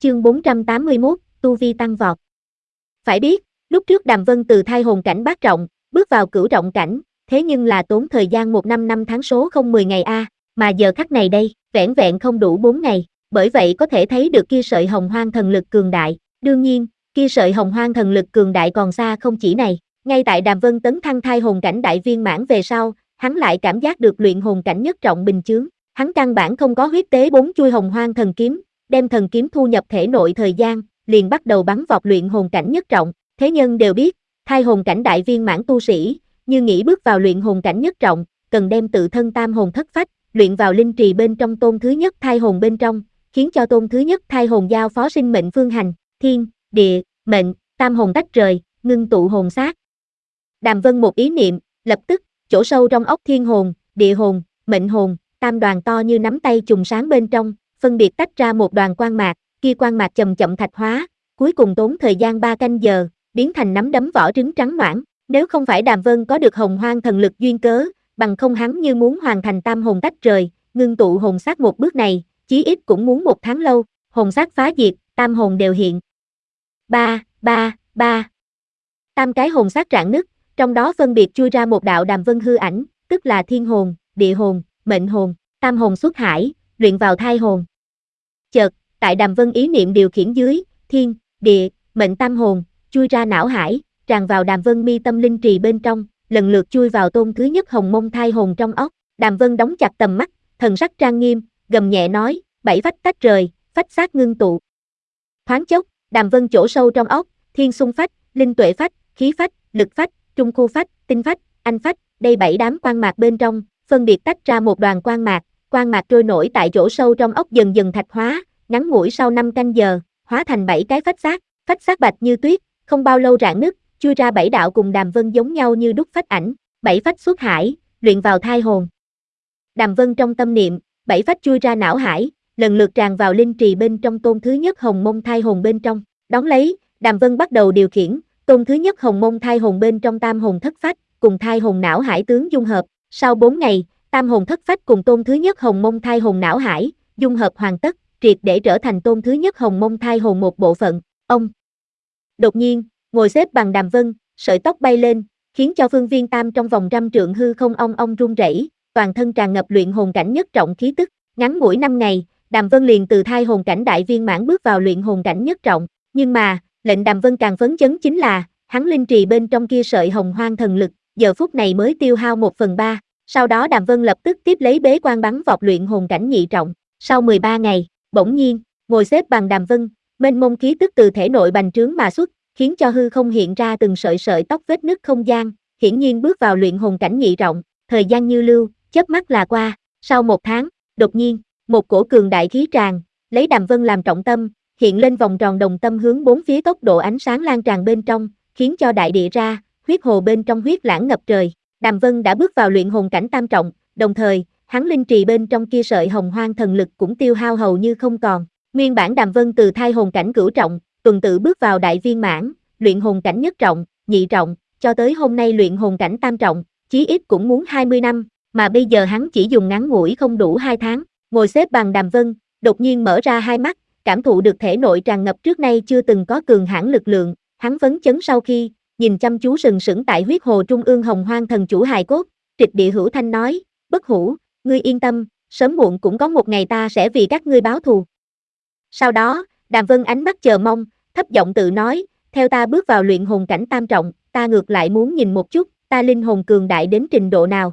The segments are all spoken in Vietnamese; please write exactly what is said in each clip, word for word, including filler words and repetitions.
Chương bốn trăm tám mươi mốt, tu vi tăng vọt. Phải biết, lúc trước Đàm Vân từ thai hồn cảnh bát trọng, bước vào cửu trọng cảnh, thế nhưng là tốn thời gian một năm năm tháng số không mười ngày a, mà giờ khắc này đây, vẻn vẹn không đủ bốn ngày, bởi vậy có thể thấy được kia sợi hồng hoang thần lực cường đại. Đương nhiên, kia sợi hồng hoang thần lực cường đại còn xa không chỉ này, ngay tại Đàm Vân tấn thăng thai hồn cảnh đại viên mãn về sau, hắn lại cảm giác được luyện hồn cảnh nhất trọng bình chướng, hắn căn bản không có huyết tế bốn chuôi hồng hoang thần kiếm, đem thần kiếm thu nhập thể nội thời gian, liền bắt đầu bắn vọt luyện hồn cảnh nhất trọng. Thế nhân đều biết, thai hồn cảnh đại viên mãn tu sĩ, như nghĩ bước vào luyện hồn cảnh nhất trọng, cần đem tự thân tam hồn thất phách, luyện vào linh trì bên trong tôn thứ nhất thai hồn bên trong, khiến cho tôn thứ nhất thai hồn giao phó sinh mệnh phương hành, thiên, địa, mệnh, tam hồn tách rời, ngưng tụ hồn xác. Đàm Vân một ý niệm, lập tức, chỗ sâu trong óc thiên hồn, địa hồn, mệnh hồn, tam đoàn to như nắm tay chùm sáng bên trong, phân biệt tách ra một đoàn quang mạc, kia quang mạc chậm chậm thạch hóa, cuối cùng tốn thời gian ba canh giờ, biến thành nắm đấm vỏ trứng trắng noãn. Nếu không phải Đàm Vân có được hồng hoang thần lực duyên cớ, bằng không hắn như muốn hoàn thành tam hồn tách rời, ngưng tụ hồn xác một bước này, chí ít cũng muốn một tháng lâu, hồn xác phá diệt, tam hồn đều hiện. Ba, ba, ba. Tam cái hồn xác rạn nứt, trong đó phân biệt chui ra một đạo Đàm Vân hư ảnh, tức là thiên hồn, địa hồn, mệnh hồn, tam hồn xuất hải, luyện vào thai hồn. Chợt, tại Đàm Vân ý niệm điều khiển dưới, thiên, địa, mệnh tam hồn, chui ra não hải, tràn vào Đàm Vân mi tâm linh trì bên trong, lần lượt chui vào tôn thứ nhất hồng mông thai hồn trong óc. Đàm Vân đóng chặt tầm mắt, thần sắc trang nghiêm, gầm nhẹ nói, bảy phách tách rời, phách xác ngưng tụ. Thoáng chốc, Đàm Vân chỗ sâu trong óc, thiên xung phách, linh tuệ phách, khí phách, lực phách, trung khu phách, tinh phách, anh phách, đây bảy đám quang mạc bên trong, phân biệt tách ra một đoàn quang mạc, quang mạc trôi nổi tại chỗ sâu trong óc dần dần thạch hóa, ngắn ngủi sau năm canh giờ, hóa thành bảy cái phách xác, phách xác bạch như tuyết, không bao lâu rạn nứt, chui ra bảy đạo cùng Đàm Vân giống nhau như đúc phách ảnh, bảy phách xuất hải, luyện vào thai hồn. Đàm Vân trong tâm niệm, bảy phách chui ra não hải, lần lượt tràn vào linh trì bên trong tôn thứ nhất hồng mông thai hồn bên trong. Đón lấy, Đàm Vân bắt đầu điều khiển, tôn thứ nhất hồng mông thai hồn bên trong tam hồn thất phách, cùng thai hồn não hải tướng dung hợp. Sau bốn ngày, tam hồn thất phách cùng tôn thứ nhất hồng mông thai hồn não hải, dung hợp hoàn tất, triệt để trở thành tôn thứ nhất hồng mông thai hồn một bộ phận. Ông. Đột nhiên, ngồi xếp bằng Đàm Vân, sợi tóc bay lên, khiến cho phương viên tam trong vòng trăm trượng hư không ong ong rung rẩy, toàn thân tràn ngập luyện hồn cảnh nhất trọng khí tức. Ngắn ngủi năm ngày, Đàm Vân liền từ thai hồn cảnh đại viên mãn bước vào luyện hồn cảnh nhất trọng. Nhưng mà, lệnh Đàm Vân càng phấn chấn chính là, hắn linh trì bên trong kia sợi hồng hoang thần lực, giờ phút này mới tiêu hao một phần ba. Sau đó Đàm Vân lập tức tiếp lấy bế quan bắn vọt luyện hồn cảnh nhị trọng. Sau mười ba ngày, bỗng nhiên, ngồi xếp bằng Đàm Vân, mênh mông khí tức từ thể nội bành trướng mà xuất, khiến cho hư không hiện ra từng sợi sợi tóc vết nứt không gian, hiển nhiên bước vào luyện hồn cảnh nhị trọng. Thời gian như lưu, chớp mắt là qua. Sau một tháng, đột nhiên, một cổ cường đại khí tràn, lấy Đàm Vân làm trọng tâm, hiện lên vòng tròn đồng tâm hướng bốn phía, tốc độ ánh sáng lan tràn bên trong, khiến cho đại địa ra, huyết hồ bên trong huyết lãng ngập trời. Đàm Vân đã bước vào luyện hồn cảnh tam trọng, đồng thời, hắn linh trì bên trong kia sợi hồng hoang thần lực cũng tiêu hao hầu như không còn. Nguyên bản Đàm Vân từ thai hồn cảnh cửu trọng, tuần tự bước vào đại viên mãn, luyện hồn cảnh nhất trọng, nhị trọng, cho tới hôm nay luyện hồn cảnh tam trọng, chí ít cũng muốn hai mươi năm, mà bây giờ hắn chỉ dùng ngắn ngủi không đủ hai tháng. Ngồi xếp bằng Đàm Vân, đột nhiên mở ra hai mắt, cảm thụ được thể nội tràn ngập trước nay chưa từng có cường hãn lực lượng, hắn phấn chấn sau khi nhìn chăm chú sừng sững tại huyết hồ trung ương hồng hoang thần chủ hài cốt, Trịch Địa Hữu Thanh nói, Bất Hủ, ngươi yên tâm, sớm muộn cũng có một ngày ta sẽ vì các ngươi báo thù. Sau đó, Đàm Vân ánh mắt chờ mong, thấp giọng tự nói, theo ta bước vào luyện hồn cảnh tam trọng, ta ngược lại muốn nhìn một chút, ta linh hồn cường đại đến trình độ nào.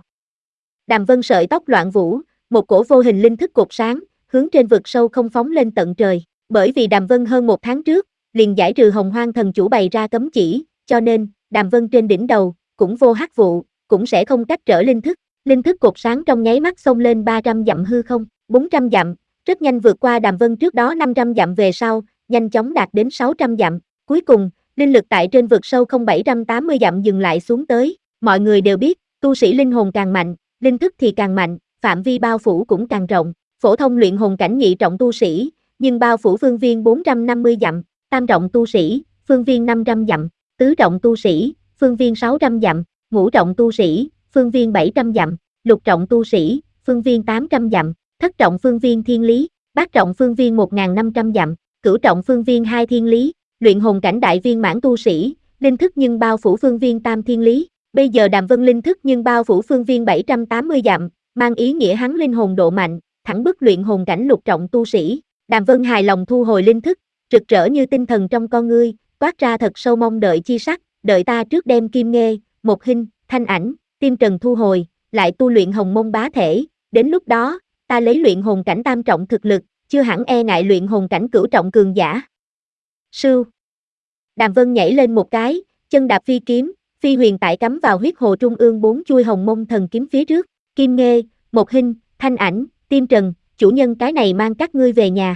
Đàm Vân sợi tóc loạn vũ, một cổ vô hình linh thức cột sáng, hướng trên vực sâu không phóng lên tận trời. Bởi vì Đàm Vân hơn một tháng trước, liền giải trừ hồng hoang thần chủ bày ra cấm chỉ, cho nên, Đàm Vân trên đỉnh đầu, cũng vô hắc vụ, cũng sẽ không cách trở linh thức. Linh thức cột sáng trong nháy mắt xông lên ba trăm dặm hư không, bốn trăm dặm, rất nhanh vượt qua Đàm Vân trước đó năm trăm dặm về sau, nhanh chóng đạt đến sáu trăm dặm. Cuối cùng, linh lực tại trên vực sâu không bảy trăm tám mươi dặm dừng lại xuống tới. Mọi người đều biết, tu sĩ linh hồn càng mạnh, linh thức thì càng mạnh, phạm vi bao phủ cũng càng rộng. Phổ thông luyện hồn cảnh nhị trọng tu sĩ, nhưng bao phủ phương viên bốn trăm năm mươi dặm, tam trọng tu sĩ, phương viên năm trăm dặm, tứ trọng tu sĩ, phương viên sáu trăm dặm, ngũ trọng tu sĩ, phương viên bảy trăm dặm, lục trọng tu sĩ, phương viên tám trăm dặm, thất trọng phương viên thiên lý, bát trọng phương viên một nghìn năm trăm dặm. cửu trọng phương viên hai thiên lý, luyện hồn cảnh đại viên mãn tu sĩ, linh thức nhưng bao phủ phương viên tam thiên lý. Bây giờ Đàm Vân linh thức nhưng bao phủ phương viên bảy trăm tám mươi dặm, mang ý nghĩa hắn linh hồn độ mạnh, thẳng bức luyện hồn cảnh lục trọng tu sĩ. Đàm Vân hài lòng thu hồi linh thức, rực rỡ như tinh thần trong con ngươi, toát ra thật sâu mong đợi chi sắc, đợi ta trước đem Kim Nghê, Một Hinh, Thanh Ảnh, Tim Trần thu hồi, lại tu luyện hồng mông bá thể, đến lúc đó, ta lấy luyện hồn cảnh tam trọng thực lực, chưa hẳn e ngại luyện hồn cảnh cửu trọng cường giả. Sưu. Đàm Vân nhảy lên một cái, chân đạp phi kiếm, phi huyền tại cắm vào huyết hồ trung ương bốn chuôi hồng mông thần kiếm phía trước, Kim Nghê, Một Hinh, Thanh Ảnh, Tim Trần, chủ nhân cái này mang các ngươi về nhà.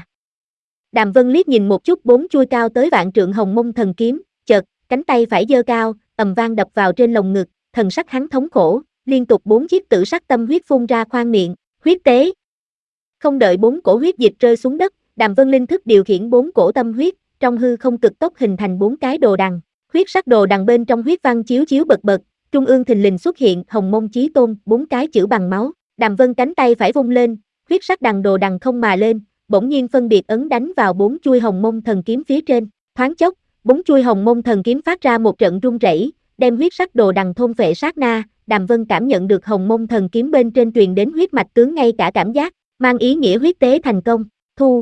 Đàm Vân liếc nhìn một chút bốn chuôi cao tới vạn trượng hồng mông thần kiếm, chợt, cánh tay phải giơ cao, ầm vang đập vào trên lồng ngực, thần sắc hắn thống khổ, liên tục bốn chiếc tử sắc tâm huyết phun ra khoang miệng, huyết tế. Không đợi bốn cổ huyết dịch rơi xuống đất, Đàm Vân linh thức điều khiển bốn cổ tâm huyết, trong hư không cực tốc hình thành bốn cái đồ đằng, huyết sắc đồ đằng bên trong huyết văn chiếu chiếu bật bật, trung ương thình lình xuất hiện hồng mông chí tôn, bốn cái chữ bằng máu. Đàm Vân cánh tay phải vung lên, huyết sắc đằng đồ đằng không mà lên, bỗng nhiên phân biệt ấn đánh vào bốn chuôi hồng mông thần kiếm phía trên, thoáng chốc, bốn chuôi hồng mông thần kiếm phát ra một trận rung rẩy, đem huyết sắc đồ đằng thôn phệ sát na. Đàm Vân cảm nhận được hồng mông thần kiếm bên trên truyền đến huyết mạch tướng ngay cả cảm giác, mang ý nghĩa huyết tế thành công, thu.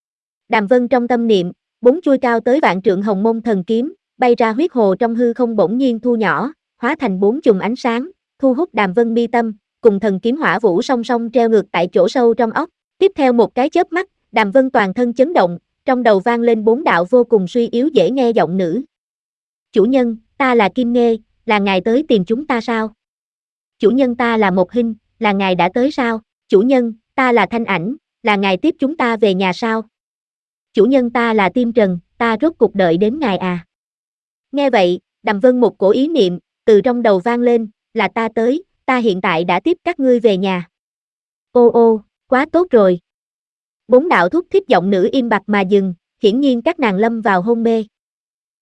Đàm Vân trong tâm niệm, bốn chuôi cao tới vạn trượng hồng mông thần kiếm, bay ra huyết hồ trong hư không bỗng nhiên thu nhỏ, hóa thành bốn chùm ánh sáng, thu hút Đàm Vân mi tâm, cùng thần kiếm hỏa vũ song song treo ngược tại chỗ sâu trong óc. Tiếp theo một cái chớp mắt, Đàm Vân toàn thân chấn động, trong đầu vang lên bốn đạo vô cùng suy yếu dễ nghe giọng nữ. Chủ nhân, ta là Kim Nghê, là ngài tới tìm chúng ta sao? Chủ nhân ta là Một Hinh, là ngài đã tới sao? Chủ nhân, ta là Thanh Ảnh, là ngài tiếp chúng ta về nhà sao? Chủ nhân ta là Tim Trần, ta rốt cuộc đợi đến ngài à? Nghe vậy, Đàm Vân một cổ ý niệm, từ trong đầu vang lên, là ta tới, ta hiện tại đã tiếp các ngươi về nhà. Ô ô, quá tốt rồi. Bốn đạo thúc thiết giọng nữ im bặt mà dừng, hiển nhiên các nàng lâm vào hôn mê.